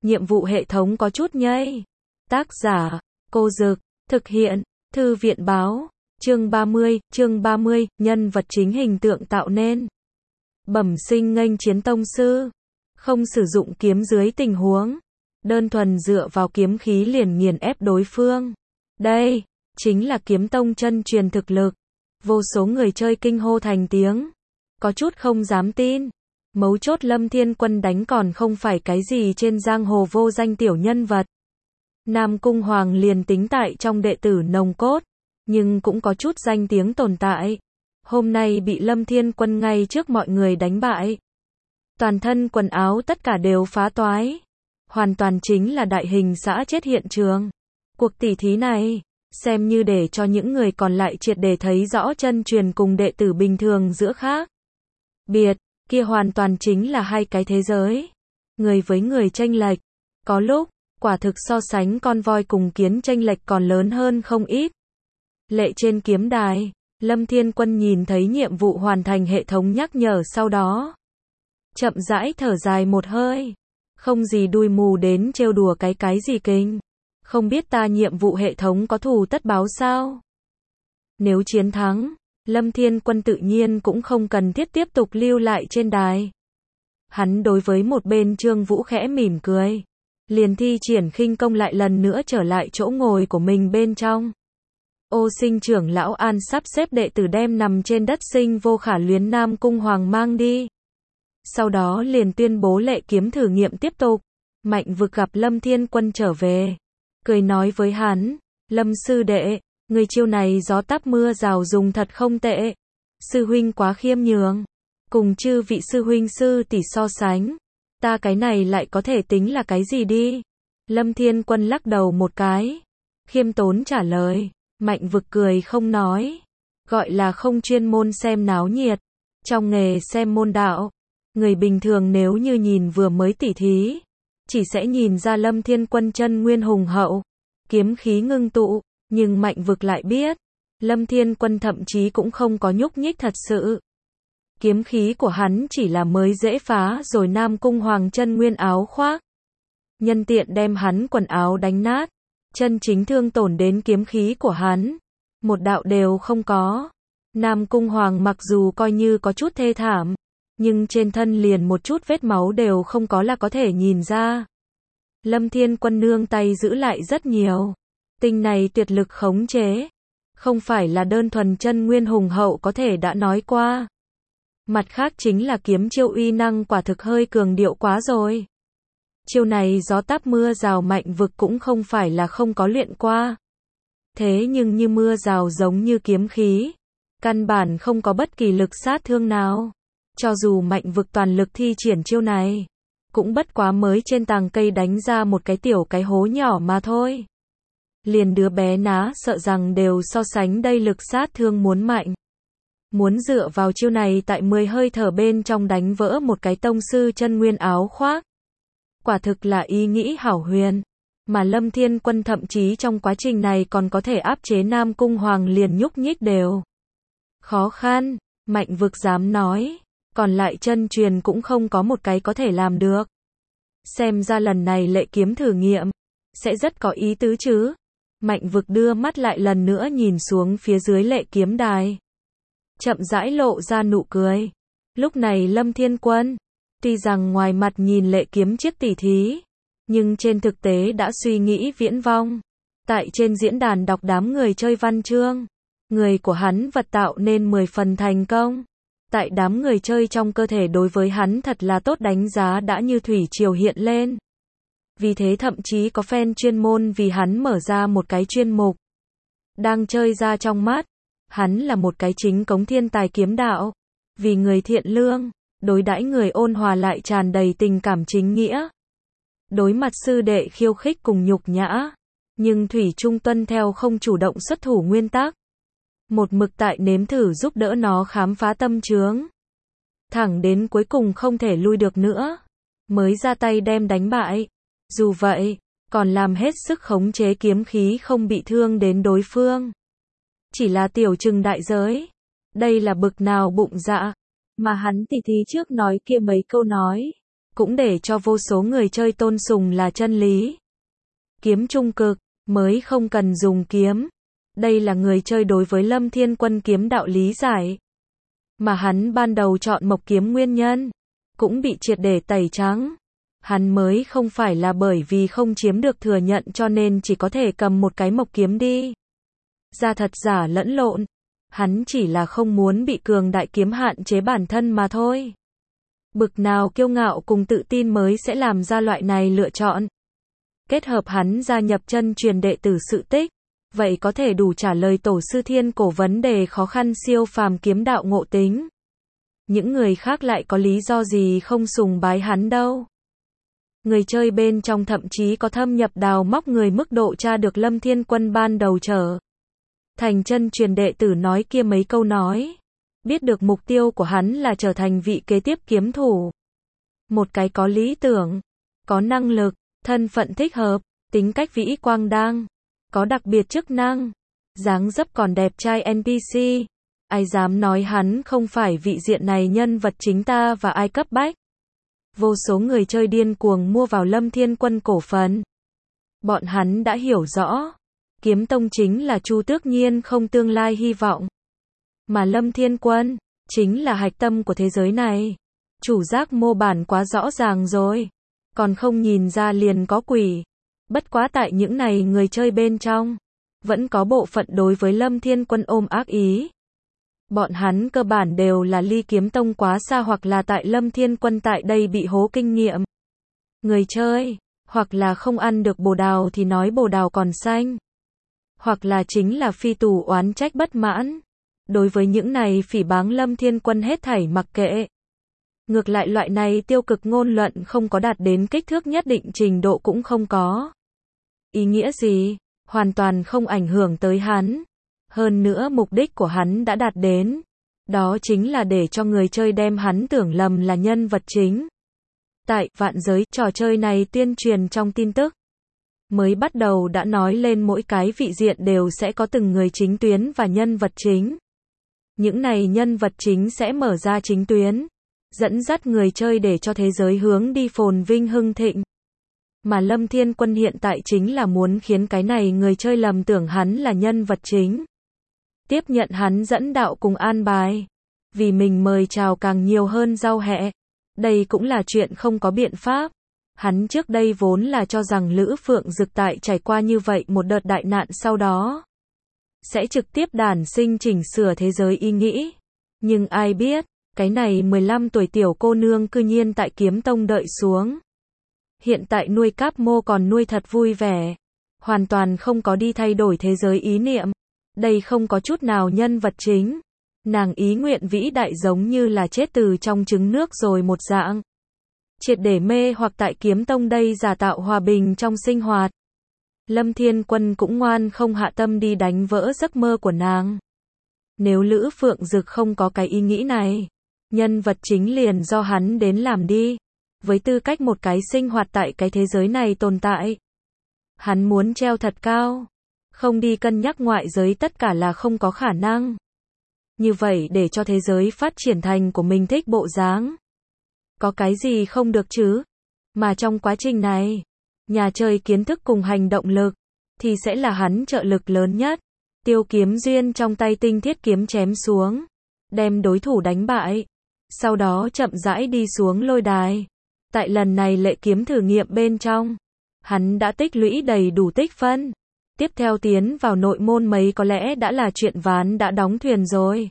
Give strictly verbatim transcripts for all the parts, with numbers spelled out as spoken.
nhiệm vụ hệ thống có chút nhây. Tác giả, Cô Dực, thực hiện, Thư viện báo, chương ba mươi, chương ba mươi, nhân vật chính hình tượng tạo nên. Bẩm sinh nghênh chiến tông sư, không sử dụng kiếm dưới tình huống, đơn thuần dựa vào kiếm khí liền nghiền ép đối phương. Đây, chính là kiếm tông chân truyền thực lực. Vô số người chơi kinh hô thành tiếng, có chút không dám tin. Mấu chốt Lâm Thiên Quân đánh còn không phải cái gì trên giang hồ vô danh tiểu nhân vật. Nam Cung Hoàng liền tính tại trong đệ tử nồng cốt, nhưng cũng có chút danh tiếng tồn tại. Hôm nay bị Lâm Thiên Quân ngay trước mọi người đánh bại. Toàn thân quần áo tất cả đều phá toái. Hoàn toàn chính là đại hình xã chết hiện trường. Cuộc tỉ thí này, xem như để cho những người còn lại triệt để thấy rõ chân truyền cùng đệ tử bình thường giữa khác biệt, kia hoàn toàn chính là hai cái thế giới. Người với người chênh lệch, có lúc, quả thực so sánh con voi cùng kiến chênh lệch còn lớn hơn không ít. Lệ trên kiếm đài, Lâm Thiên Quân nhìn thấy nhiệm vụ hoàn thành hệ thống nhắc nhở sau đó. Chậm rãi thở dài một hơi. Không gì đuôi mù đến trêu đùa cái cái gì kinh. Không biết ta nhiệm vụ hệ thống có thù tất báo sao? Nếu chiến thắng, Lâm Thiên Quân tự nhiên cũng không cần thiết tiếp tục lưu lại trên đài. Hắn đối với một bên Trương Vũ khẽ mỉm cười. Liền thi triển khinh công lại lần nữa trở lại chỗ ngồi của mình bên trong. Ô Sinh trưởng lão An sắp xếp đệ tử đem nằm trên đất sinh vô khả luyến Nam Cung Hoàng mang đi. Sau đó liền tuyên bố lệ kiếm thử nghiệm tiếp tục. Mạnh Vực gặp Lâm Thiên Quân trở về, cười nói với hắn, Lâm sư đệ, người chiêu này gió táp mưa rào dùng thật không tệ. Sư huynh quá khiêm nhường, cùng chư vị sư huynh sư tỷ so sánh, ta cái này lại có thể tính là cái gì đi. Lâm Thiên Quân lắc đầu một cái, khiêm tốn trả lời. Mạnh Vực cười không nói, gọi là không chuyên môn xem náo nhiệt, trong nghề xem môn đạo. Người bình thường nếu như nhìn vừa mới tỉ thí, chỉ sẽ nhìn ra Lâm Thiên Quân chân nguyên hùng hậu, kiếm khí ngưng tụ, nhưng Mạnh Vực lại biết, Lâm Thiên Quân thậm chí cũng không có nhúc nhích thật sự. Kiếm khí của hắn chỉ là mới dễ phá rồi Nam Cung Hoàng chân nguyên áo khoác. Nhân tiện đem hắn quần áo đánh nát, chân chính thương tổn đến kiếm khí của hắn, một đạo đều không có. Nam Cung Hoàng mặc dù coi như có chút thê thảm, nhưng trên thân liền một chút vết máu đều không có là có thể nhìn ra. Lâm Thiên Quân nương tay giữ lại rất nhiều. Tinh này tuyệt lực khống chế, không phải là đơn thuần chân nguyên hùng hậu có thể đã nói qua. Mặt khác chính là kiếm chiêu uy năng quả thực hơi cường điệu quá rồi. Chiêu này gió táp mưa rào Mạnh Vực cũng không phải là không có luyện qua. Thế nhưng như mưa rào giống như kiếm khí, căn bản không có bất kỳ lực sát thương nào. Cho dù Mạnh Vực toàn lực thi triển chiêu này, cũng bất quá mới trên tàng cây đánh ra một cái tiểu cái hố nhỏ mà thôi. Liền đứa bé ná sợ rằng đều so sánh đây lực sát thương muốn mạnh. Muốn dựa vào chiêu này tại mười hơi thở bên trong đánh vỡ một cái tông sư chân nguyên áo khoác. Quả thực là ý nghĩ hảo huyền. Mà Lâm Thiên Quân thậm chí trong quá trình này còn có thể áp chế Nam Cung Hoàng liền nhúc nhích đều. Khó khăn, Mạnh Vực dám nói. Còn lại chân truyền cũng không có một cái có thể làm được. Xem ra lần này lệ kiếm thử nghiệm sẽ rất có ý tứ chứ. Mạnh Vực đưa mắt lại lần nữa nhìn xuống phía dưới lệ kiếm đài, chậm rãi lộ ra nụ cười. Lúc này Lâm Thiên Quân, tuy rằng ngoài mặt nhìn lệ kiếm chiếc tỉ thí, nhưng trên thực tế đã suy nghĩ viễn vông. Tại trên diễn đàn đọc đám người chơi văn chương, người của hắn vật tạo nên mười phần thành công. Tại đám người chơi trong cơ thể đối với hắn thật là tốt đánh giá đã như thủy triều hiện lên. Vì thế thậm chí có fan chuyên môn vì hắn mở ra một cái chuyên mục. Đang chơi ra trong mắt, hắn là một cái chính cống thiên tài kiếm đạo. Vì người thiện lương, đối đãi người ôn hòa lại tràn đầy tình cảm chính nghĩa. Đối mặt sư đệ khiêu khích cùng nhục nhã, nhưng thủy chung tuân theo không chủ động xuất thủ nguyên tắc. Một mực tại nếm thử giúp đỡ nó khám phá tâm chướng. Thẳng đến cuối cùng không thể lui được nữa, mới ra tay đem đánh bại. Dù vậy, còn làm hết sức khống chế kiếm khí không bị thương đến đối phương. Chỉ là tiểu trừng đại giới. Đây là bực nào bụng dạ. Mà hắn tỉ thí trước nói kia mấy câu nói, cũng để cho vô số người chơi tôn sùng là chân lý. Kiếm trung cực, mới không cần dùng kiếm. Đây là người chơi đối với Lâm Thiên Quân kiếm đạo lý giải. Mà hắn ban đầu chọn mộc kiếm nguyên nhân, cũng bị triệt để tẩy trắng. Hắn mới không phải là bởi vì không chiếm được thừa nhận cho nên chỉ có thể cầm một cái mộc kiếm đi ra thật giả lẫn lộn. Hắn chỉ là không muốn bị cường đại kiếm hạn chế bản thân mà thôi. Bực nào kiêu ngạo cùng tự tin mới sẽ làm ra loại này lựa chọn. Kết hợp hắn gia nhập chân truyền đệ tử sự tích, vậy có thể đủ trả lời tổ sư thiên cổ vấn đề khó khăn siêu phàm kiếm đạo ngộ tính. Những người khác lại có lý do gì không sùng bái hắn đâu. Người chơi bên trong thậm chí có thâm nhập đào móc người mức độ tra được Lâm Thiên Quân ban đầu trở thành chân truyền đệ tử nói kia mấy câu nói. Biết được mục tiêu của hắn là trở thành vị kế tiếp kiếm thủ. Một cái có lý tưởng, có năng lực, thân phận thích hợp, tính cách vĩ quang đang, có đặc biệt chức năng, dáng dấp còn đẹp trai en pê xê. Ai dám nói hắn không phải vị diện này nhân vật chính ta và ai cấp bách. Vô số người chơi điên cuồng mua vào Lâm Thiên Quân cổ phần. Bọn hắn đã hiểu rõ, kiếm tông chính là Chu Tước Nhiên không tương lai hy vọng. Mà Lâm Thiên Quân, chính là hạch tâm của thế giới này. Chủ giác mô bản quá rõ ràng rồi. Còn không nhìn ra liền có quỷ. Bất quá tại những này người chơi bên trong, vẫn có bộ phận đối với Lâm Thiên Quân ôm ác ý. Bọn hắn cơ bản đều là ly kiếm tông quá xa hoặc là tại Lâm Thiên Quân tại đây bị hố kinh nghiệm. Người chơi, hoặc là không ăn được bồ đào thì nói bồ đào còn xanh. Hoặc là chính là phi tù oán trách bất mãn. Đối với những này phỉ báng Lâm Thiên Quân hết thảy mặc kệ. Ngược lại loại này tiêu cực ngôn luận không có đạt đến kích thước nhất định trình độ cũng không có ý nghĩa gì, hoàn toàn không ảnh hưởng tới hắn. Hơn nữa mục đích của hắn đã đạt đến. Đó chính là để cho người chơi đem hắn tưởng lầm là nhân vật chính. Tại vạn giới, trò chơi này tuyên truyền trong tin tức. Mới bắt đầu đã nói lên mỗi cái vị diện đều sẽ có từng người chính tuyến và nhân vật chính. Những này nhân vật chính sẽ mở ra chính tuyến, dẫn dắt người chơi để cho thế giới hướng đi phồn vinh hưng thịnh. Mà Lâm Thiên Quân hiện tại chính là muốn khiến cái này người chơi lầm tưởng hắn là nhân vật chính. Tiếp nhận hắn dẫn đạo cùng an bài. Vì mình mời chào càng nhiều hơn rau hẹ. Đây cũng là chuyện không có biện pháp. Hắn trước đây vốn là cho rằng Lữ Phượng Dực tại trải qua như vậy một đợt đại nạn sau đó sẽ trực tiếp đản sinh chỉnh sửa thế giới ý nghĩ. Nhưng ai biết, cái này mười lăm tuổi tiểu cô nương cư nhiên tại kiếm tông đợi xuống. Hiện tại nuôi cáp mô còn nuôi thật vui vẻ. Hoàn toàn không có đi thay đổi thế giới ý niệm. Đây không có chút nào nhân vật chính. Nàng ý nguyện vĩ đại giống như là chết từ trong trứng nước rồi một dạng. Triệt để mê hoặc tại kiếm tông đây giả tạo hòa bình trong sinh hoạt. Lâm Thiên Quân cũng ngoan không hạ tâm đi đánh vỡ giấc mơ của nàng. Nếu Lữ Phượng Dực không có cái ý nghĩ này, nhân vật chính liền do hắn đến làm đi. Với tư cách một cái sinh hoạt tại cái thế giới này tồn tại. Hắn muốn treo thật cao. Không đi cân nhắc ngoại giới tất cả là không có khả năng. Như vậy để cho thế giới phát triển thành của mình thích bộ dáng. Có cái gì không được chứ? Mà trong quá trình này, nhà chơi kiến thức cùng hành động lực, thì sẽ là hắn trợ lực lớn nhất. Tiêu kiếm duyên trong tay tinh thiết kiếm chém xuống. Đem đối thủ đánh bại. Sau đó chậm rãi đi xuống lôi đài. Tại lần này lệ kiếm thử nghiệm bên trong, hắn đã tích lũy đầy đủ tích phân. Tiếp theo tiến vào nội môn mấy có lẽ đã là chuyện ván đã đóng thuyền rồi.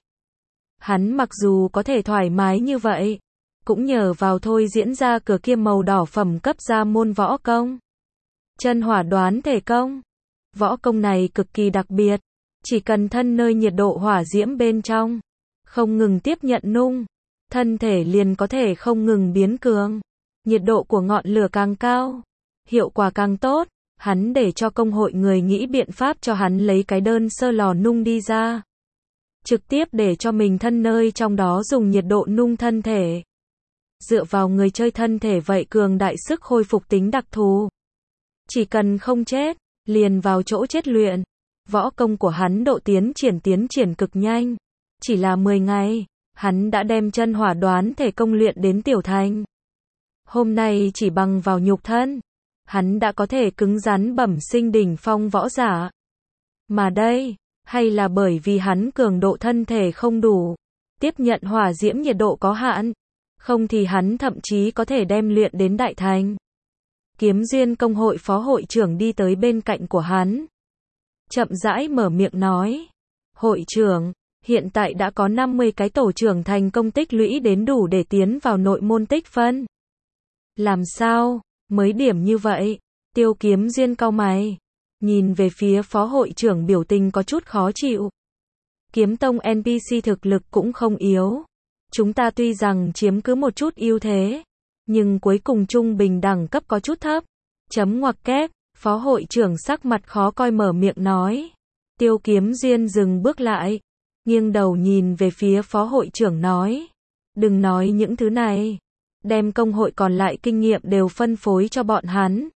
Hắn mặc dù có thể thoải mái như vậy, cũng nhờ vào thôi diễn ra cửa kia màu đỏ phẩm cấp ra môn võ công. Chân hỏa đoán thể công. Võ công này cực kỳ đặc biệt, chỉ cần thân nơi nhiệt độ hỏa diễm bên trong, không ngừng tiếp nhận nung, thân thể liền có thể không ngừng biến cường. Nhiệt độ của ngọn lửa càng cao, hiệu quả càng tốt. Hắn để cho công hội người nghĩ biện pháp cho hắn lấy cái đơn sơ lò nung đi ra. Trực tiếp để cho mình thân nơi trong đó dùng nhiệt độ nung thân thể. Dựa vào người chơi thân thể vậy cường đại sức hồi phục tính đặc thù. Chỉ cần không chết, liền vào chỗ chết luyện. Võ công của hắn độ tiến triển tiến triển cực nhanh. Chỉ là mười ngày, hắn đã đem chân hỏa đoán thể công luyện đến tiểu thành. Hôm nay chỉ bằng vào nhục thân, hắn đã có thể cứng rắn bẩm sinh đỉnh phong võ giả. Mà đây, hay là bởi vì hắn cường độ thân thể không đủ, tiếp nhận hỏa diễm nhiệt độ có hạn, không thì hắn thậm chí có thể đem luyện đến đại thành. Kiếm Duyên Công hội phó hội trưởng đi tới bên cạnh của hắn, chậm rãi mở miệng nói, hội trưởng, hiện tại đã có năm mươi cái tổ trưởng thành công tích lũy đến đủ để tiến vào nội môn tích phân. Làm sao, mới điểm như vậy? Tiêu Kiếm Duyên cau mày, nhìn về phía phó hội trưởng biểu tình có chút khó chịu. Kiếm tông en pê xê thực lực cũng không yếu. Chúng ta tuy rằng chiếm cứ một chút ưu thế, nhưng cuối cùng trung bình đẳng cấp có chút thấp. Chấm ngoặc kép, phó hội trưởng sắc mặt khó coi mở miệng nói. Tiêu Kiếm Duyên dừng bước lại, nghiêng đầu nhìn về phía phó hội trưởng nói. Đừng nói những thứ này. Đem công hội còn lại kinh nghiệm đều phân phối cho bọn hắn.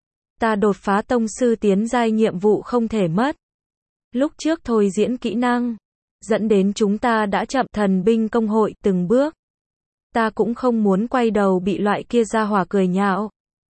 Ta đột phá tông sư tiến giai nhiệm vụ không thể mất. Lúc trước thôi diễn kỹ năng, dẫn đến chúng ta đã chậm thần binh công hội từng bước. Ta cũng không muốn quay đầu bị loại kia ra hỏa cười nhạo.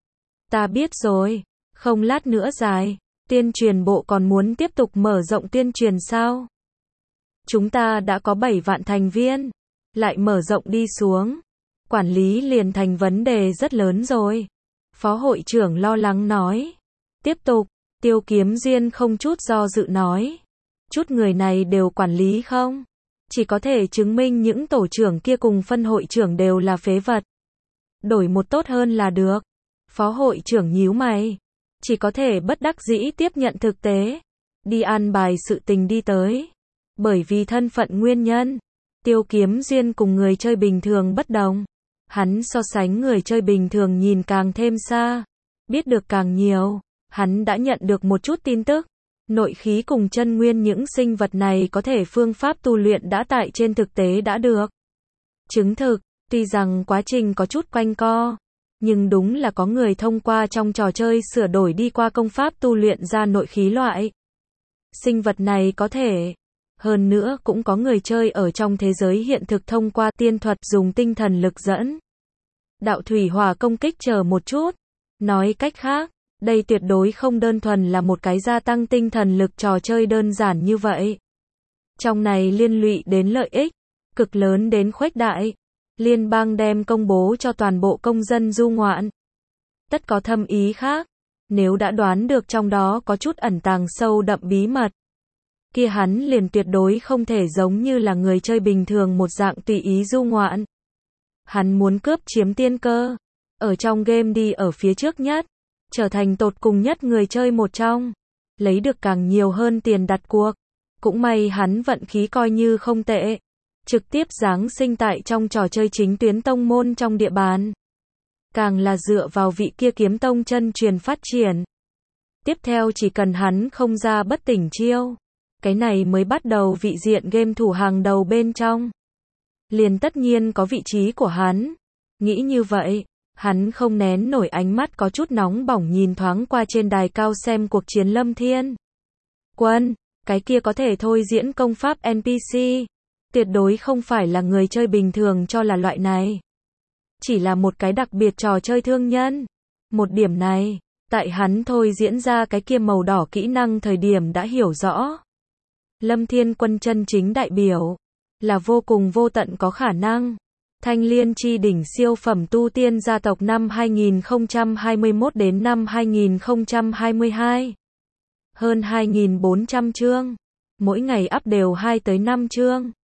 Ta biết rồi, không lát nữa dài, tuyên truyền bộ còn muốn tiếp tục mở rộng tuyên truyền sao? Chúng ta đã có bảy vạn thành viên, lại mở rộng đi xuống. Quản lý liền thành vấn đề rất lớn rồi. Phó hội trưởng lo lắng nói. Tiếp tục, Tiêu Kiếm Duyên không chút do dự nói. Chút người này đều quản lý không? Chỉ có thể chứng minh những tổ trưởng kia cùng phân hội trưởng đều là phế vật. Đổi một tốt hơn là được. Phó hội trưởng nhíu mày. Chỉ có thể bất đắc dĩ tiếp nhận thực tế. Đi an bài sự tình đi tới. Bởi vì thân phận nguyên nhân, Tiêu Kiếm Duyên cùng người chơi bình thường bất đồng. Hắn so sánh người chơi bình thường nhìn càng thêm xa, biết được càng nhiều. Hắn đã nhận được một chút tin tức. Nội khí cùng chân nguyên những sinh vật này có thể phương pháp tu luyện đã tại trên thực tế đã được chứng thực. Tuy rằng quá trình có chút quanh co, nhưng đúng là có người thông qua trong trò chơi sửa đổi đi qua công pháp tu luyện ra nội khí loại sinh vật này có thể. Hơn nữa cũng có người chơi ở trong thế giới hiện thực thông qua tiên thuật dùng tinh thần lực dẫn đạo thủy hỏa công kích chờ một chút. Nói cách khác, đây tuyệt đối không đơn thuần là một cái gia tăng tinh thần lực trò chơi đơn giản như vậy. Trong này liên lụy đến lợi ích cực lớn đến khuếch đại. Liên bang đem công bố cho toàn bộ công dân du ngoạn. Tất có thâm ý khác. Nếu đã đoán được trong đó có chút ẩn tàng sâu đậm bí mật, kia hắn liền tuyệt đối không thể giống như là người chơi bình thường một dạng tùy ý du ngoạn. Hắn muốn cướp chiếm tiên cơ, ở trong game đi ở phía trước nhất, trở thành tột cùng nhất người chơi một trong, lấy được càng nhiều hơn tiền đặt cuộc. Cũng may hắn vận khí coi như không tệ, trực tiếp giáng sinh tại trong trò chơi chính tuyến tông môn trong địa bàn. Càng là dựa vào vị kia kiếm tông chân truyền phát triển. Tiếp theo chỉ cần hắn không ra bất tỉnh chiêu, cái này mới bắt đầu vị diện game thủ hàng đầu bên trong. Liền tất nhiên có vị trí của hắn. Nghĩ như vậy, hắn không nén nổi ánh mắt có chút nóng bỏng nhìn thoáng qua trên đài cao xem cuộc chiến Lâm Thiên Quân. Cái kia có thể thôi diễn công pháp en pê xê. Tuyệt đối không phải là người chơi bình thường cho là loại này. Chỉ là một cái đặc biệt trò chơi thương nhân. Một điểm này, tại hắn thôi diễn ra cái kia màu đỏ kỹ năng thời điểm đã hiểu rõ. Lâm Thiên Quân chân chính đại biểu, là vô cùng vô tận có khả năng. Thanh Liên chi đỉnh siêu phẩm tu tiên gia tộc năm hai nghìn không trăm hai mươi mốt đến năm hai nghìn không trăm hai mươi hai. Hơn hai nghìn bốn trăm chương. Mỗi ngày up đều hai tới năm chương.